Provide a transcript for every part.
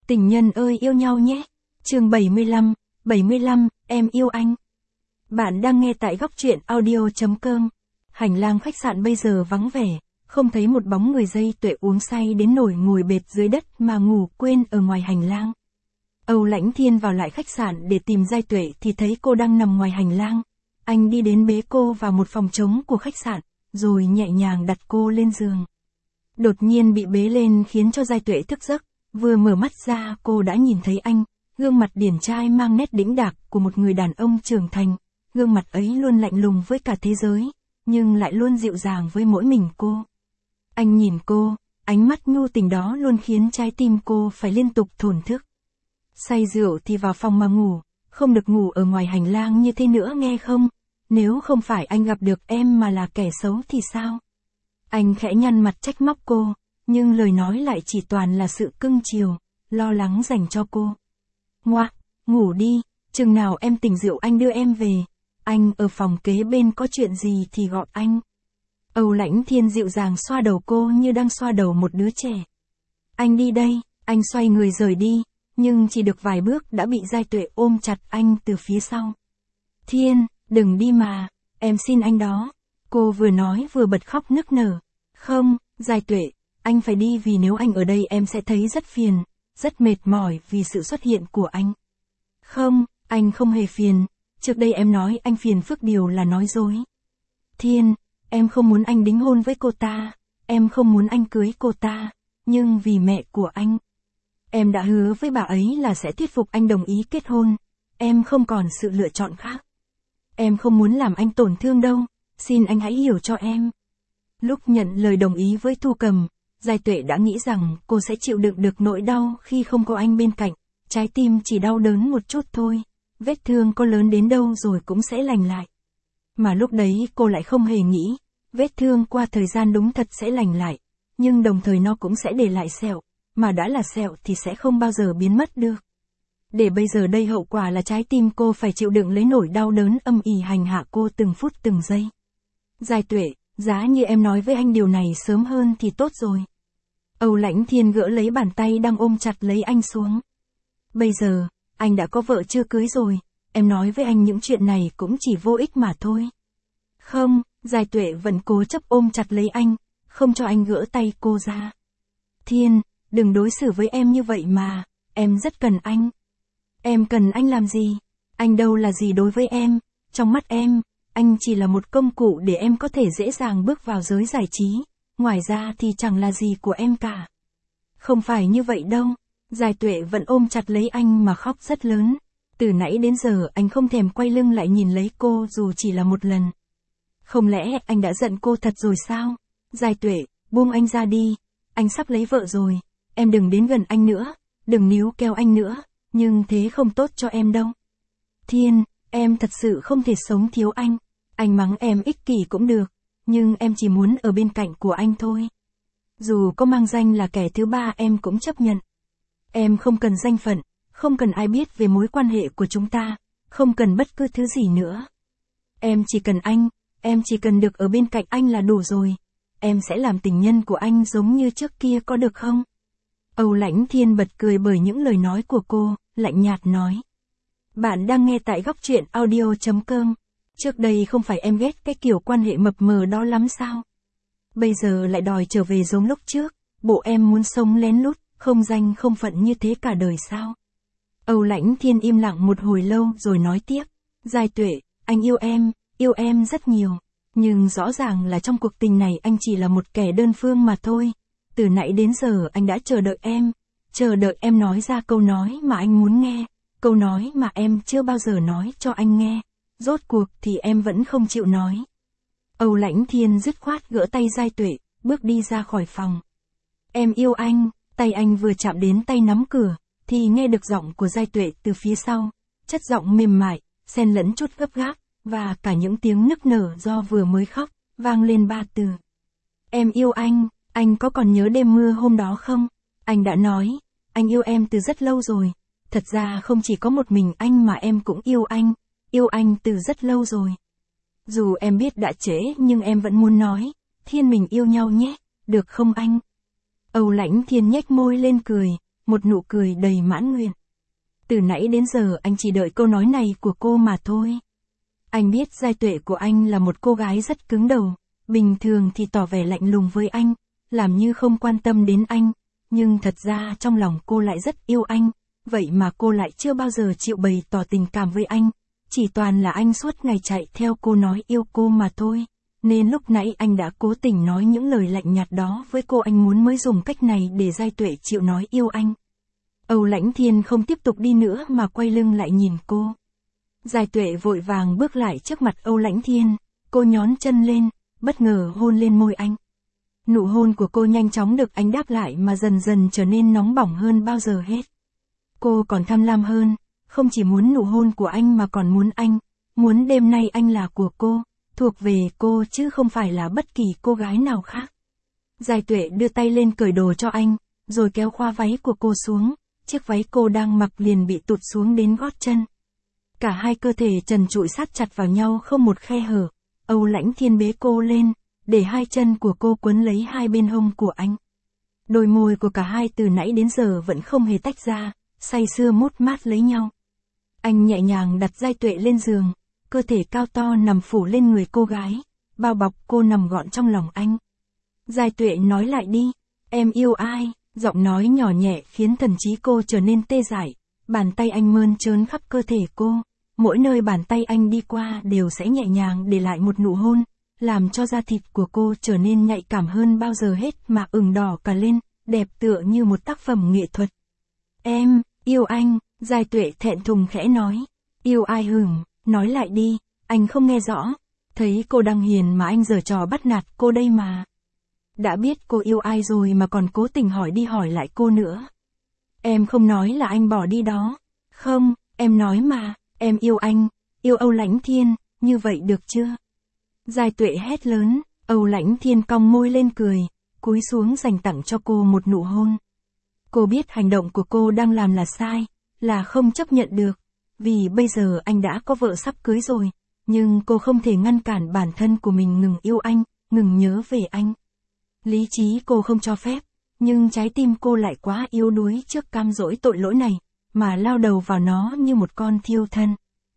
Tình nhân ơi yêu nhau nhé. Chương 75, em yêu anh. Bạn đang nghe tại góc truyện audio.com. Hành lang khách sạn bây giờ vắng vẻ, không thấy một bóng người. Dây Tuệ uống say đến nỗi ngồi bệt dưới đất mà ngủ quên ở ngoài hành lang. Âu Lãnh Thiên vào lại khách sạn để tìm Giai Tuệ thì thấy cô đang nằm ngoài hành lang. Anh đi đến bế cô vào một phòng trống của khách sạn, rồi nhẹ nhàng đặt cô lên giường. Đột nhiên bị bế lên khiến cho Giai Tuệ thức giấc, vừa mở mắt ra cô đã nhìn thấy anh, gương mặt điển trai mang nét đĩnh đạc của một người đàn ông trưởng thành. Gương mặt ấy luôn lạnh lùng với cả thế giới, nhưng lại luôn dịu dàng với mỗi mình cô. Anh nhìn cô, ánh mắt nhu tình đó luôn khiến trái tim cô phải liên tục thổn thức. Say rượu thì vào phòng mà ngủ, không được ngủ ở ngoài hành lang như thế nữa nghe không? Nếu không phải anh gặp được em mà là kẻ xấu thì sao? Anh khẽ nhăn mặt trách móc cô, nhưng lời nói lại chỉ toàn là sự cưng chiều, lo lắng dành cho cô. Ngoạ, ngủ đi, chừng nào em tỉnh rượu anh đưa em về. Anh ở phòng kế bên có chuyện gì thì gọi anh. Âu Lãnh Thiên dịu dàng xoa đầu cô như đang xoa đầu một đứa trẻ. Anh đi đây, anh xoay người rời đi, nhưng chỉ được vài bước đã bị Giai Tuệ ôm chặt anh từ phía sau. Thiên, đừng đi mà, em xin anh đó. Cô vừa nói vừa bật khóc nức nở. Không, Giai Tuệ, anh phải đi vì nếu anh ở đây em sẽ thấy rất phiền, rất mệt mỏi vì sự xuất hiện của anh. Không, anh không hề phiền, trước đây em nói anh phiền phức điều là nói dối. Thiên, em không muốn anh đính hôn với cô ta, em không muốn anh cưới cô ta, nhưng vì mẹ của anh. Em đã hứa với bà ấy là sẽ thuyết phục anh đồng ý kết hôn, em không còn sự lựa chọn khác. Em không muốn làm anh tổn thương đâu, xin anh hãy hiểu cho em. Lúc nhận lời đồng ý với Thu Cầm, Giai Tuệ đã nghĩ rằng cô sẽ chịu đựng được nỗi đau khi không có anh bên cạnh, trái tim chỉ đau đớn một chút thôi, vết thương có lớn đến đâu rồi cũng sẽ lành lại. Mà lúc đấy cô lại không hề nghĩ, vết thương qua thời gian đúng thật sẽ lành lại, nhưng đồng thời nó cũng sẽ để lại sẹo, mà đã là sẹo thì sẽ không bao giờ biến mất được. Để bây giờ đây hậu quả là trái tim cô phải chịu đựng lấy nỗi đau đớn âm ỉ hành hạ cô từng phút từng giây. Giai Tuệ, giá như em nói với anh điều này sớm hơn thì tốt rồi. Âu Lãnh Thiên gỡ lấy bàn tay đang ôm chặt lấy anh xuống. Bây giờ, anh đã có vợ chưa cưới rồi, em nói với anh những chuyện này cũng chỉ vô ích mà thôi. Không, Giai Tuệ vẫn cố chấp ôm chặt lấy anh, không cho anh gỡ tay cô ra. Thiên, đừng đối xử với em như vậy mà, em rất cần anh. Em cần anh làm gì? Anh đâu là gì đối với em, trong mắt em, anh chỉ là một công cụ để em có thể dễ dàng bước vào giới giải trí, ngoài ra thì chẳng là gì của em cả. Không phải như vậy đâu, Giai Tuệ vẫn ôm chặt lấy anh mà khóc rất lớn. Từ nãy đến giờ anh không thèm quay lưng lại nhìn lấy cô dù chỉ là một lần. Không lẽ anh đã giận cô thật rồi sao? Giai Tuệ, buông anh ra đi, anh sắp lấy vợ rồi, em đừng đến gần anh nữa, đừng níu kéo anh nữa, nhưng thế không tốt cho em đâu. Thiên, em thật sự không thể sống thiếu anh mắng em ích kỷ cũng được, nhưng em chỉ muốn ở bên cạnh của anh thôi. Dù có mang danh là kẻ thứ ba em cũng chấp nhận. Em không cần danh phận, không cần ai biết về mối quan hệ của chúng ta, không cần bất cứ thứ gì nữa. Em chỉ cần anh, em chỉ cần được ở bên cạnh anh là đủ rồi. Em sẽ làm tình nhân của anh giống như trước kia có được không? Âu Lãnh Thiên bật cười bởi những lời nói của cô, lạnh nhạt nói. Bạn đang nghe tại góc truyện audio.com. Trước đây không phải em ghét cái kiểu quan hệ mập mờ đó lắm sao? Bây giờ lại đòi trở về giống lúc trước, bộ em muốn sống lén lút, không danh không phận như thế cả đời sao? Âu Lãnh Thiên im lặng một hồi lâu rồi nói tiếp. Giai Tuệ, anh yêu em rất nhiều. Nhưng rõ ràng là trong cuộc tình này anh chỉ là một kẻ đơn phương mà thôi. Từ nãy đến giờ anh đã chờ đợi em nói ra câu nói mà anh muốn nghe, câu nói mà em chưa bao giờ nói cho anh nghe. Rốt cuộc thì em vẫn không chịu nói. Âu Lãnh Thiên dứt khoát gỡ tay Giai Tuệ, bước đi ra khỏi phòng. Em yêu anh, tay anh vừa chạm đến tay nắm cửa, thì nghe được giọng của Giai Tuệ từ phía sau, chất giọng mềm mại, xen lẫn chút gấp gáp, và cả những tiếng nức nở do vừa mới khóc, vang lên 3 từ. Em yêu anh có còn nhớ đêm mưa hôm đó không? Anh đã nói, anh yêu em từ rất lâu rồi. Thật ra không chỉ có một mình anh mà em cũng yêu anh từ rất lâu rồi. Dù em biết đã trễ nhưng em vẫn muốn nói, Thiên mình yêu nhau nhé, được không anh? Âu Lãnh Thiên nhếch môi lên cười, một nụ cười đầy mãn nguyện. Từ nãy đến giờ anh chỉ đợi câu nói này của cô mà thôi. Anh biết giai tuệ của anh là một cô gái rất cứng đầu, bình thường thì tỏ vẻ lạnh lùng với anh, làm như không quan tâm đến anh, nhưng thật ra trong lòng cô lại rất yêu anh, vậy mà cô lại chưa bao giờ chịu bày tỏ tình cảm với anh, chỉ toàn là anh suốt ngày chạy theo cô nói yêu cô mà thôi. Nên lúc nãy anh đã cố tình nói những lời lạnh nhạt đó với cô, anh muốn mới dùng cách này để giai tuệ chịu nói yêu anh. Âu Lãnh Thiên không tiếp tục đi nữa mà quay lưng lại nhìn cô. Giai tuệ vội vàng bước lại trước mặt Âu Lãnh Thiên, cô nhón chân lên, bất ngờ hôn lên môi anh. Nụ hôn của cô nhanh chóng được anh đáp lại mà dần dần trở nên nóng bỏng hơn bao giờ hết. Cô còn tham lam hơn, không chỉ muốn nụ hôn của anh mà còn muốn anh, muốn đêm nay anh là của cô, thuộc về cô chứ không phải là bất kỳ cô gái nào khác. Giai tuệ đưa tay lên cởi đồ cho anh, rồi kéo khoa váy của cô xuống, chiếc váy cô đang mặc liền bị tụt xuống đến gót chân. Cả hai cơ thể trần trụi sát chặt vào nhau không một khe hở. Âu Lãnh Thiên bế cô lên, để hai chân của cô quấn lấy hai bên hông của anh. Đôi môi của cả hai từ nãy đến giờ vẫn không hề tách ra, say sưa mút mát lấy nhau. Anh nhẹ nhàng đặt giai tuệ lên giường, cơ thể cao to nằm phủ lên người cô gái, bao bọc cô nằm gọn trong lòng anh. Giai tuệ nói lại đi, em yêu ai? Giọng nói nhỏ nhẹ khiến thần trí cô trở nên tê dại, bàn tay anh mơn trớn khắp cơ thể cô, mỗi nơi bàn tay anh đi qua đều sẽ nhẹ nhàng để lại một nụ hôn, làm cho da thịt của cô trở nên nhạy cảm hơn bao giờ hết mà ửng đỏ cả lên, đẹp tựa như một tác phẩm nghệ thuật. Em, yêu anh, giai tuệ thẹn thùng khẽ nói. Yêu ai hửng, nói lại đi, anh không nghe rõ. Thấy cô đang hiền mà anh giở trò bắt nạt cô đây mà. Đã biết cô yêu ai rồi mà còn cố tình hỏi đi hỏi lại cô nữa. Em không nói là anh bỏ đi đó. Không, em nói mà, em yêu anh, yêu Âu Lãnh Thiên, như vậy được chưa? Giai tuệ hét lớn, Âu Lãnh Thiên cong môi lên cười, cúi xuống dành tặng cho cô một nụ hôn. Cô biết hành động của cô đang làm là sai, là không chấp nhận được, vì bây giờ anh đã có vợ sắp cưới rồi, nhưng cô không thể ngăn cản bản thân của mình ngừng yêu anh, ngừng nhớ về anh. Lý trí cô không cho phép, nhưng trái tim cô lại quá yếu đuối trước cam dỗ tội lỗi này, mà lao đầu vào nó như một con thiêu thân.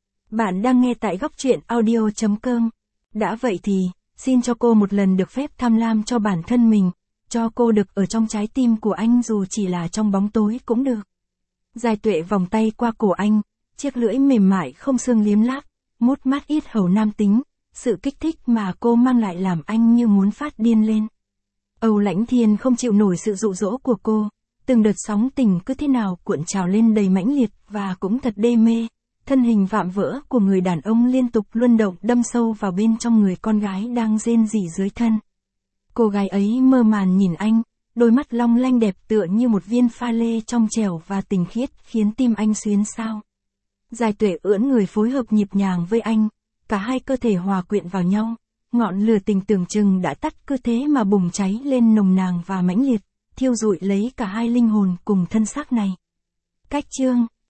Bạn đang nghe tại góc truyện audio.com. Đã vậy thì, xin cho cô một lần được phép tham lam cho bản thân mình, cho cô được ở trong trái tim của anh dù chỉ là trong bóng tối cũng được. Giai tuệ vòng tay qua cổ anh, chiếc lưỡi mềm mại không xương liếm láp, mút mát ít hầu nam tính, sự kích thích mà cô mang lại làm anh như muốn phát điên lên. Âu Lãnh Thiên không chịu nổi sự dụ dỗ của cô, từng đợt sóng tình cứ thế nào cuộn trào lên đầy mãnh liệt và cũng thật đê mê, thân hình vạm vỡ của người đàn ông liên tục luân động đâm sâu vào bên trong người con gái đang rên rỉ dưới thân. Cô gái ấy mơ màn nhìn anh, đôi mắt long lanh đẹp tựa như một viên pha lê trong trẻo và tinh khiết khiến tim anh xuyến xao. Giai tuệ ưỡn người phối hợp nhịp nhàng với anh, cả hai cơ thể hòa quyện vào nhau, ngọn lửa tình tưởng chừng đã tắt cứ thế mà bùng cháy lên nồng nàn và mãnh liệt, thiêu rụi lấy cả hai linh hồn cùng thân xác này. Cách chương